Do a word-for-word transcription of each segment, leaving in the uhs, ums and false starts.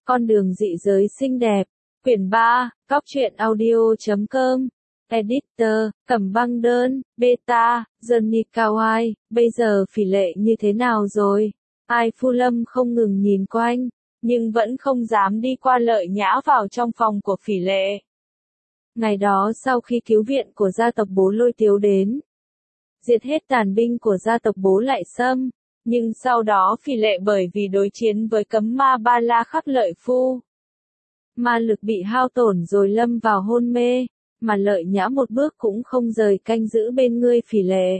Con đường dị giới xinh đẹp. Quyển ba, Cóc truyện audio chấm com. Editor, Cẩm Băng Đơn, Beta, Johnny Kawai. Bây giờ Phỉ Lệ như thế nào rồi? Ai Phu Lâm không ngừng nhìn quanh, nhưng vẫn không dám đi qua Lợi Nhã vào trong phòng của Phỉ Lệ. Ngày đó sau khi cứu viện của gia tộc Bố Lôi Tiếu đến, diệt hết tàn binh của gia tộc Bố Lại Sâm, nhưng sau đó Phỉ Lệ bởi vì đối chiến với cấm ma Ba La Khắc Lợi Phu, ma lực bị hao tổn rồi lâm vào hôn mê, mà Lợi Nhã một bước cũng không rời canh giữ bên ngươi Phỉ Lệ.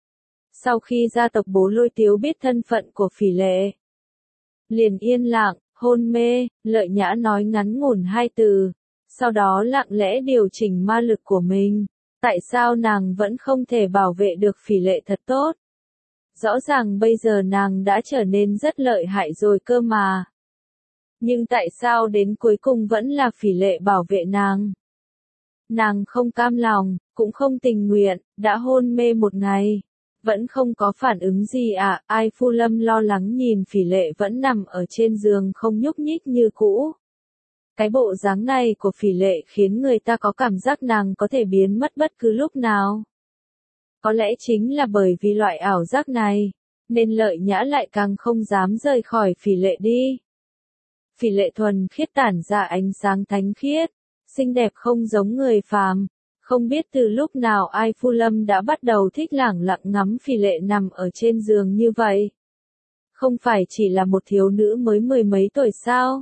Sau khi gia tộc Bố Lôi Tiếu biết thân phận của Phỉ Lệ, liền yên lặng, hôn mê. Lợi Nhã nói ngắn ngủn hai từ, sau đó lặng lẽ điều chỉnh ma lực của mình. Tại sao nàng vẫn không thể bảo vệ được Phỉ Lệ thật tốt? Rõ ràng bây giờ nàng đã trở nên rất lợi hại rồi cơ mà. Nhưng tại sao đến cuối cùng vẫn là Phỉ Lệ bảo vệ nàng? Nàng không cam lòng, cũng không tình nguyện, đã hôn mê một ngày, vẫn không có phản ứng gì à? Ai Phu Lâm lo lắng nhìn Phỉ Lệ vẫn nằm ở trên giường không nhúc nhích như cũ. Cái bộ dáng này của Phỉ Lệ khiến người ta có cảm giác nàng có thể biến mất bất cứ lúc nào. Có lẽ chính là bởi vì loại ảo giác này, nên Lợi Nhã lại càng không dám rời khỏi Phỉ Lệ đi. Phỉ Lệ thuần khiết tản ra ánh sáng thánh khiết, xinh đẹp không giống người phàm. Không biết từ lúc nào Ai Phu Lâm đã bắt đầu thích lẳng lặng ngắm Phỉ Lệ nằm ở trên giường như vậy. Không phải chỉ là một thiếu nữ mới mười mấy tuổi sao?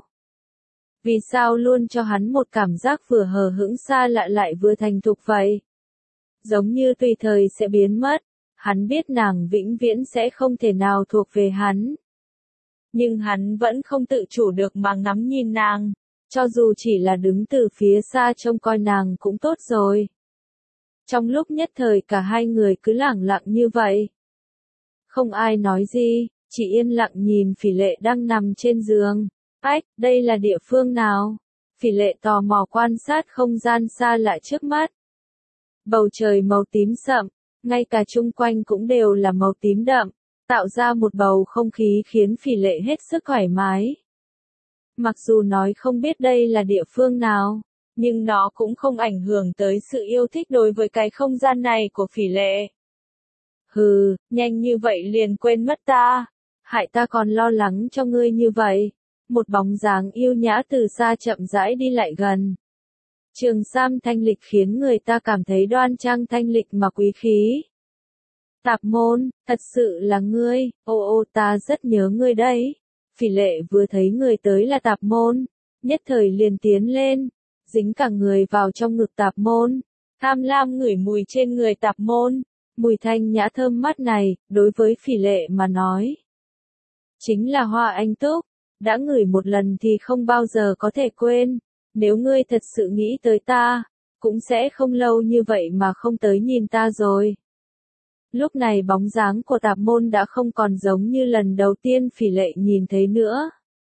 Vì sao luôn cho hắn một cảm giác vừa hờ hững xa lạ lại vừa thành thục vậy? Giống như tùy thời sẽ biến mất, hắn biết nàng vĩnh viễn sẽ không thể nào thuộc về hắn. Nhưng hắn vẫn không tự chủ được mà ngắm nhìn nàng, cho dù chỉ là đứng từ phía xa trông coi nàng cũng tốt rồi. Trong lúc nhất thời cả hai người cứ lẳng lặng như vậy. Không ai nói gì, chỉ yên lặng nhìn Phỉ Lệ đang nằm trên giường. Ách, đây là địa phương nào? Phỉ Lệ tò mò quan sát không gian xa lạ trước mắt. Bầu trời màu tím sậm, ngay cả chung quanh cũng đều là màu tím đậm, tạo ra một bầu không khí khiến Phỉ Lệ hết sức thoải mái. Mặc dù nói không biết đây là địa phương nào, nhưng nó cũng không ảnh hưởng tới sự yêu thích đối với cái không gian này của Phỉ Lệ. Hừ, nhanh như vậy liền quên mất ta, hại ta còn lo lắng cho ngươi như vậy. Một bóng dáng yêu nhã từ xa chậm rãi đi lại gần. Trường sam thanh lịch khiến người ta cảm thấy đoan trang thanh lịch mà quý khí. Tạp Môn, thật sự là ngươi, ô ô ta rất nhớ ngươi đấy. Phỉ Lệ vừa thấy người tới là Tạp Môn, nhất thời liền tiến lên, dính cả người vào trong ngực Tạp Môn, tham lam ngửi mùi trên người Tạp Môn, mùi thanh nhã thơm mát này, đối với Phỉ Lệ mà nói, chính là hoa anh túc, đã ngửi một lần thì không bao giờ có thể quên, nếu ngươi thật sự nghĩ tới ta, cũng sẽ không lâu như vậy mà không tới nhìn ta rồi. Lúc này bóng dáng của Tạp Môn đã không còn giống như lần đầu tiên Phỉ Lệ nhìn thấy nữa.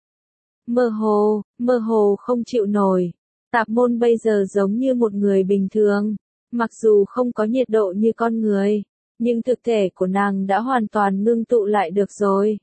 Mơ hồ, mơ hồ không chịu nổi. Tạp Môn bây giờ giống như một người bình thường, mặc dù không có nhiệt độ như con người, nhưng thực thể của nàng đã hoàn toàn ngưng tụ lại được rồi.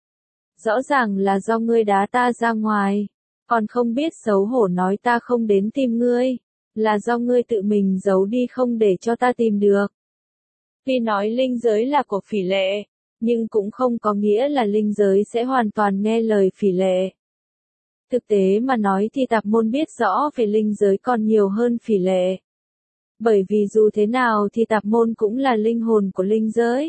Rõ ràng là do ngươi đá ta ra ngoài, còn không biết xấu hổ nói ta không đến tìm ngươi, là do ngươi tự mình giấu đi không để cho ta tìm được. Tuy nói linh giới là của Phỉ Lệ, nhưng cũng không có nghĩa là linh giới sẽ hoàn toàn nghe lời Phỉ Lệ. Thực tế mà nói thì Tạp Môn biết rõ về linh giới còn nhiều hơn Phỉ Lệ. Bởi vì dù thế nào thì Tạp Môn cũng là linh hồn của linh giới.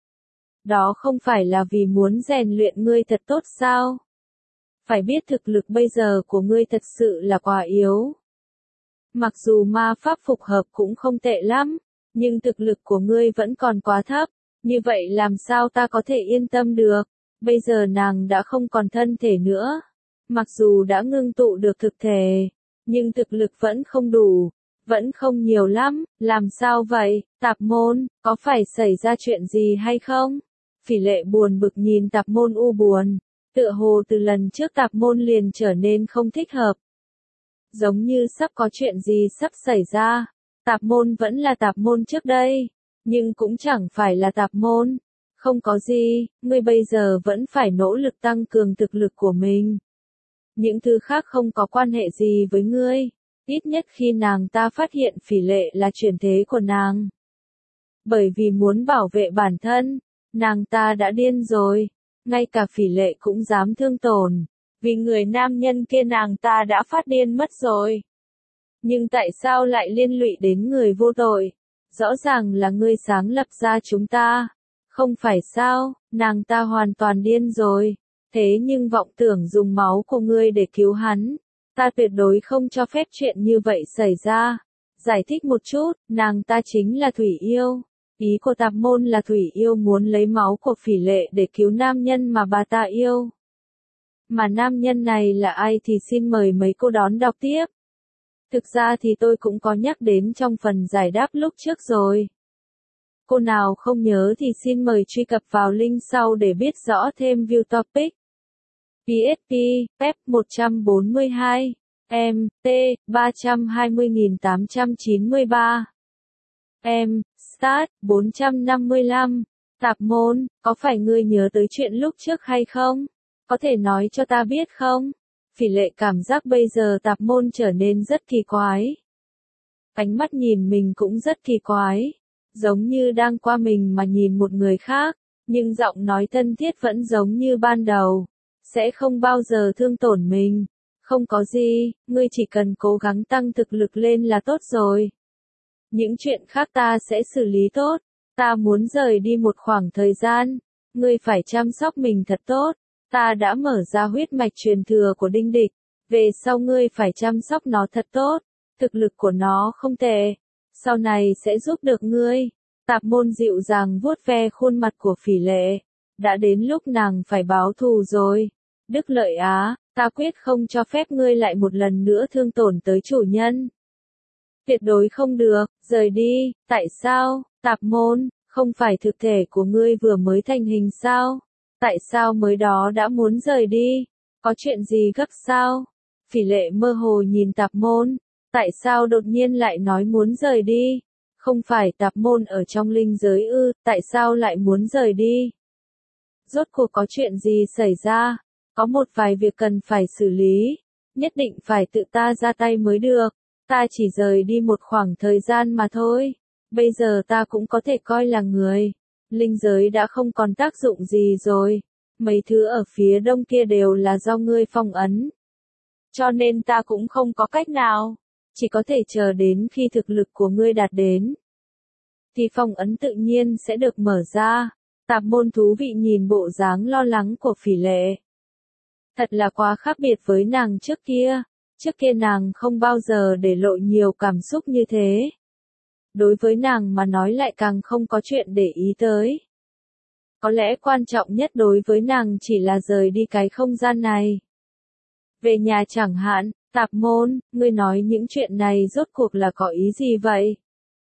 Đó không phải là vì muốn rèn luyện ngươi thật tốt sao? Phải biết thực lực bây giờ của ngươi thật sự là quá yếu. Mặc dù ma pháp phục hợp cũng không tệ lắm, nhưng thực lực của ngươi vẫn còn quá thấp, như vậy làm sao ta có thể yên tâm được? Bây giờ nàng đã không còn thân thể nữa, mặc dù đã ngưng tụ được thực thể, nhưng thực lực vẫn không đủ, vẫn không nhiều lắm, làm sao vậy? Tạp Môn, có phải xảy ra chuyện gì hay không? Phỉ Lệ buồn bực nhìn Tạp Môn u buồn, tựa hồ từ lần trước Tạp Môn liền trở nên không thích hợp. Giống như sắp có chuyện gì sắp xảy ra. Tạp Môn vẫn là Tạp Môn trước đây, nhưng cũng chẳng phải là Tạp Môn. Không có gì, ngươi bây giờ vẫn phải nỗ lực tăng cường thực lực của mình. Những thứ khác không có quan hệ gì với ngươi. Ít nhất khi nàng ta phát hiện Phỉ Lệ là chuyển thế của nàng. Bởi vì muốn bảo vệ bản thân, nàng ta đã điên rồi. Ngay cả Phỉ Lệ cũng dám thương tổn. Vì người nam nhân kia nàng ta đã phát điên mất rồi. Nhưng tại sao lại liên lụy đến người vô tội? Rõ ràng là ngươi sáng lập ra chúng ta. Không phải sao, nàng ta hoàn toàn điên rồi. Thế nhưng vọng tưởng dùng máu của ngươi để cứu hắn. Ta tuyệt đối không cho phép chuyện như vậy xảy ra. Giải thích một chút, nàng ta chính là Thủy Yêu. Ý của tạp môn là Thủy Yêu muốn lấy máu của Phỉ Lệ để cứu nam nhân mà bà ta yêu. Mà nam nhân này là ai thì xin mời mấy cô đón đọc tiếp. Thực ra thì tôi cũng có nhắc đến trong phần giải đáp lúc trước rồi. Cô nào không nhớ thì xin mời truy cập vào link sau để biết rõ thêm view topic. pê ét pê, pê e pê một trăm bốn mươi hai, em, T, ba trăm hai mươi nghìn tám trăm chín mươi ba. Em, Start, bốn trăm năm mươi lăm. Tạp môn, có phải ngươi nhớ tới chuyện lúc trước hay không? Có thể nói cho ta biết không? Phỉ Lệ cảm giác bây giờ tạp môn trở nên rất kỳ quái. Ánh mắt nhìn mình cũng rất kỳ quái. Giống như đang qua mình mà nhìn một người khác. Nhưng giọng nói thân thiết vẫn giống như ban đầu. Sẽ không bao giờ thương tổn mình. Không có gì, ngươi chỉ cần cố gắng tăng thực lực lên là tốt rồi. Những chuyện khác ta sẽ xử lý tốt. Ta muốn rời đi một khoảng thời gian. Ngươi phải chăm sóc mình thật tốt. Ta đã mở ra huyết mạch truyền thừa của Đinh Địch. Về sau ngươi phải chăm sóc nó thật tốt. Thực lực của nó không tệ. Sau này sẽ giúp được ngươi. Tạp môn dịu dàng vuốt ve khuôn mặt của Phỉ Lệ. Đã đến lúc nàng phải báo thù rồi. Đức Lợi Á, ta quyết không cho phép ngươi lại một lần nữa thương tổn tới chủ nhân. Tuyệt đối không được, rời đi, tại sao, tạp môn, không phải thực thể của ngươi vừa mới thành hình sao? Tại sao mới đó đã muốn rời đi? Có chuyện gì gấp sao? Phỉ Lệ mơ hồ nhìn tạp môn, tại sao đột nhiên lại nói muốn rời đi? Không phải tạp môn ở trong linh giới ư, tại sao lại muốn rời đi? Rốt cuộc có chuyện gì xảy ra? Có một vài việc cần phải xử lý, nhất định phải tự ta ra tay mới được. Ta chỉ rời đi một khoảng thời gian mà thôi. Bây giờ ta cũng có thể coi là người. Linh giới đã không còn tác dụng gì rồi. Mấy thứ ở phía đông kia đều là do ngươi phong ấn. Cho nên ta cũng không có cách nào. Chỉ có thể chờ đến khi thực lực của ngươi đạt đến. Thì phong ấn tự nhiên sẽ được mở ra. Tạp môn thú vị nhìn bộ dáng lo lắng của Phỉ Lệ. Thật là quá khác biệt với nàng trước kia. Trước kia nàng không bao giờ để lộ nhiều cảm xúc như thế. Đối với nàng mà nói lại càng không có chuyện để ý tới. Có lẽ quan trọng nhất đối với nàng chỉ là rời đi cái không gian này. Về nhà chẳng hạn, tạp môn, ngươi nói những chuyện này rốt cuộc là có ý gì vậy?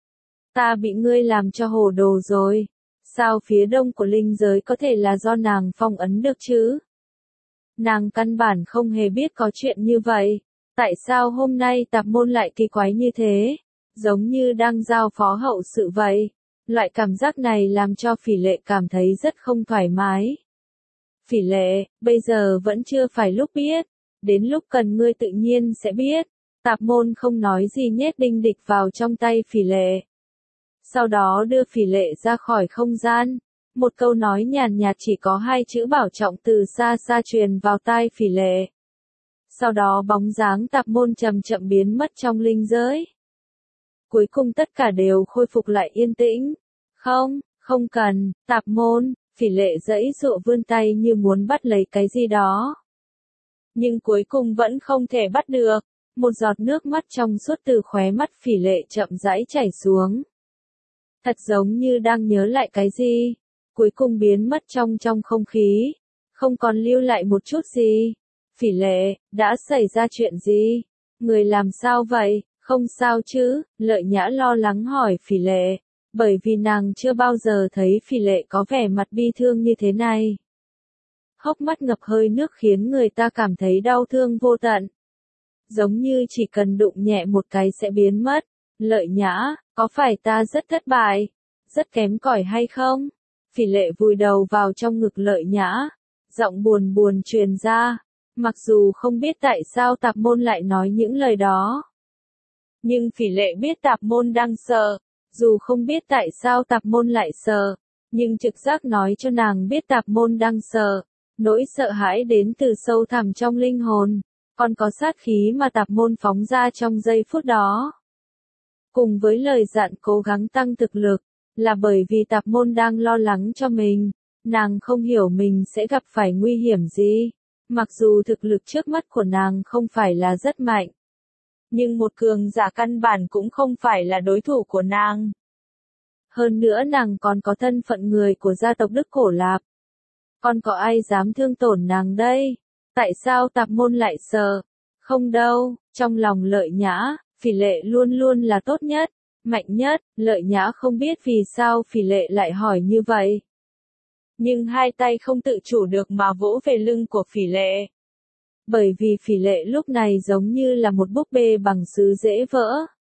Ta bị ngươi làm cho hồ đồ rồi. Sao phía đông của linh giới có thể là do nàng phong ấn được chứ? Nàng căn bản không hề biết có chuyện như vậy. Tại sao hôm nay tạp môn lại kỳ quái như thế? Giống như đang giao phó hậu sự vậy. Loại cảm giác này làm cho Phỉ Lệ cảm thấy rất không thoải mái. Phỉ Lệ, bây giờ vẫn chưa phải lúc biết. Đến lúc cần ngươi tự nhiên sẽ biết. Tạp môn không nói gì nhét Đinh Địch vào trong tay Phỉ Lệ. Sau đó đưa Phỉ Lệ ra khỏi không gian. Một câu nói nhàn nhạt chỉ có hai chữ bảo trọng từ xa xa truyền vào tai Phỉ Lệ. Sau đó bóng dáng tạp môn chậm chậm biến mất trong linh giới. Cuối cùng tất cả đều khôi phục lại yên tĩnh. Không, không cần, tạp môn, Phỉ Lệ giãy giụa vươn tay như muốn bắt lấy cái gì đó. Nhưng cuối cùng vẫn không thể bắt được. Một giọt nước mắt trong suốt từ khóe mắt Phỉ Lệ chậm rãi chảy xuống. Thật giống như đang nhớ lại cái gì. Cuối cùng biến mất trong trong không khí. Không còn lưu lại một chút gì. Phỉ Lệ, đã xảy ra chuyện gì? Người làm sao vậy? Không sao chứ? Lợi Nhã lo lắng hỏi Phỉ Lệ. Bởi vì nàng chưa bao giờ thấy Phỉ Lệ có vẻ mặt bi thương như thế này. Hốc mắt ngập hơi nước khiến người ta cảm thấy đau thương vô tận. Giống như chỉ cần đụng nhẹ một cái sẽ biến mất. Lợi Nhã, có phải ta rất thất bại? Rất kém cỏi hay không? Phỉ Lệ vùi đầu vào trong ngực Lợi Nhã. Giọng buồn buồn truyền ra. Mặc dù không biết tại sao Tạp Môn lại nói những lời đó. Nhưng Phỉ Lệ biết Tạp Môn đang sợ. Dù không biết tại sao Tạp Môn lại sợ. Nhưng trực giác nói cho nàng biết Tạp Môn đang sợ. Nỗi sợ hãi đến từ sâu thẳm trong linh hồn. Còn có sát khí mà Tạp Môn phóng ra trong giây phút đó. Cùng với lời dặn cố gắng tăng thực lực. Là bởi vì Tạp Môn đang lo lắng cho mình. Nàng không hiểu mình sẽ gặp phải nguy hiểm gì. Mặc dù thực lực trước mắt của nàng không phải là rất mạnh. Nhưng một cường giả căn bản cũng không phải là đối thủ của nàng. Hơn nữa nàng còn có thân phận người của gia tộc Đức Cổ Lạp. Còn có ai dám thương tổn nàng đây? Tại sao Tạp Môn lại sợ? Không đâu, trong lòng Lợi Nhã, Phỉ Lệ luôn luôn là tốt nhất, mạnh nhất. Lợi Nhã không biết vì sao Phỉ Lệ lại hỏi như vậy. Nhưng hai tay không tự chủ được mà vỗ về lưng của Phỉ Lệ. Bởi vì Phỉ Lệ lúc này giống như là một búp bê bằng sứ dễ vỡ.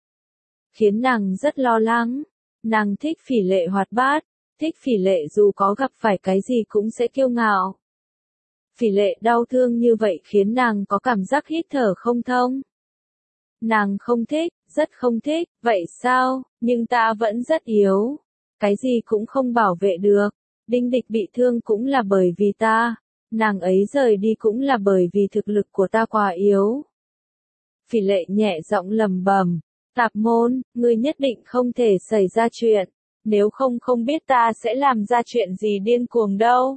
Khiến nàng rất lo lắng. Nàng thích Phỉ Lệ hoạt bát, thích Phỉ Lệ dù có gặp phải cái gì cũng sẽ kiêu ngạo. Phỉ Lệ đau thương như vậy khiến nàng có cảm giác hít thở không thông. Nàng không thích, rất không thích, vậy sao, nhưng ta vẫn rất yếu. Cái gì cũng không bảo vệ được. Đinh Địch bị thương cũng là bởi vì ta. Nàng ấy rời đi cũng là bởi vì thực lực của ta quá yếu. Phỉ Lệ nhẹ giọng lầm bầm. Tạp Môn, ngươi nhất định không thể xảy ra chuyện. Nếu không không biết ta sẽ làm ra chuyện gì điên cuồng đâu.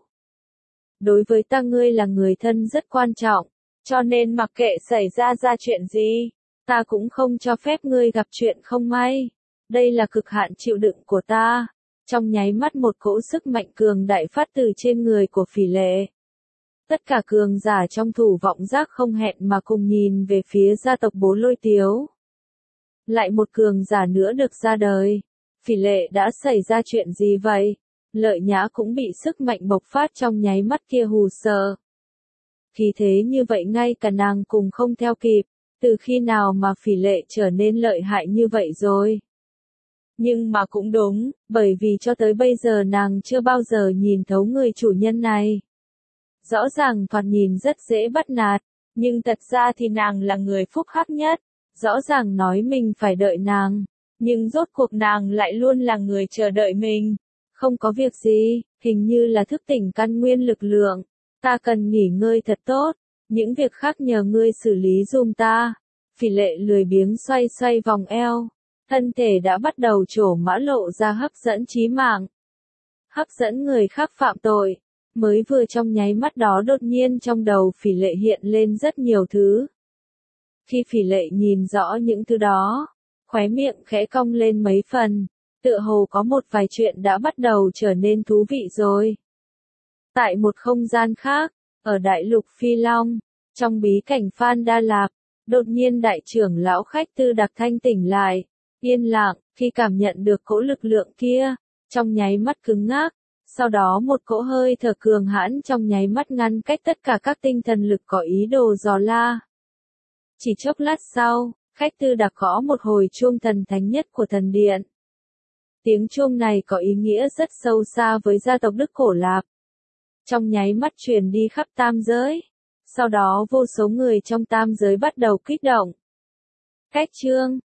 Đối với ta ngươi là người thân rất quan trọng. Cho nên mặc kệ xảy ra ra chuyện gì. Ta cũng không cho phép ngươi gặp chuyện không may. Đây là cực hạn chịu đựng của ta. Trong nháy mắt một cỗ sức mạnh cường đại phát từ trên người của Phỉ Lệ. Tất cả cường giả trong Thủ Vọng Giác không hẹn mà cùng nhìn về phía gia tộc Bố Lôi Tiếu. Lại một cường giả nữa được ra đời. Phỉ Lệ đã xảy ra chuyện gì vậy? Lợi Nhã cũng bị sức mạnh bộc phát trong nháy mắt kia hù sợ. Khí thế như vậy ngay cả nàng cùng không theo kịp. Từ khi nào mà Phỉ Lệ trở nên lợi hại như vậy rồi? Nhưng mà cũng đúng, bởi vì cho tới bây giờ nàng chưa bao giờ nhìn thấu người chủ nhân này. Rõ ràng thoạt nhìn rất dễ bắt nạt, nhưng thật ra thì nàng là người phúc hắc nhất. Rõ ràng nói mình phải đợi nàng, nhưng rốt cuộc nàng lại luôn là người chờ đợi mình. Không có việc gì, hình như là thức tỉnh căn nguyên lực lượng. Ta cần nghỉ ngơi thật tốt, những việc khác nhờ ngươi xử lý giùm ta. Phỉ Lệ lười biếng xoay xoay vòng eo. Thân thể đã bắt đầu trổ mã lộ ra hấp dẫn chí mạng. Hấp dẫn người khác phạm tội. Mới vừa trong nháy mắt đó đột nhiên trong đầu Phỉ Lệ hiện lên rất nhiều thứ. Khi Phỉ Lệ nhìn rõ những thứ đó, khóe miệng khẽ cong lên mấy phần. Tựa hồ có một vài chuyện đã bắt đầu trở nên thú vị rồi. Tại một không gian khác, ở đại lục Phi Long, trong bí cảnh Phan Đa Lạp, đột nhiên đại trưởng lão khách Tư Đặc thanh tỉnh lại. Yên lặng, khi cảm nhận được cỗ lực lượng kia, trong nháy mắt cứng ngắc, sau đó một cỗ hơi thở cường hãn trong nháy mắt ngăn cách tất cả các tinh thần lực có ý đồ dò la. Chỉ chốc lát sau, khách Tư Đặc gõ một hồi chuông thần thánh nhất của thần điện. Tiếng chuông này có ý nghĩa rất sâu xa với gia tộc Đức Cổ Lạp. Trong nháy mắt truyền đi khắp tam giới. Sau đó vô số người trong tam giới bắt đầu kích động. Cách chương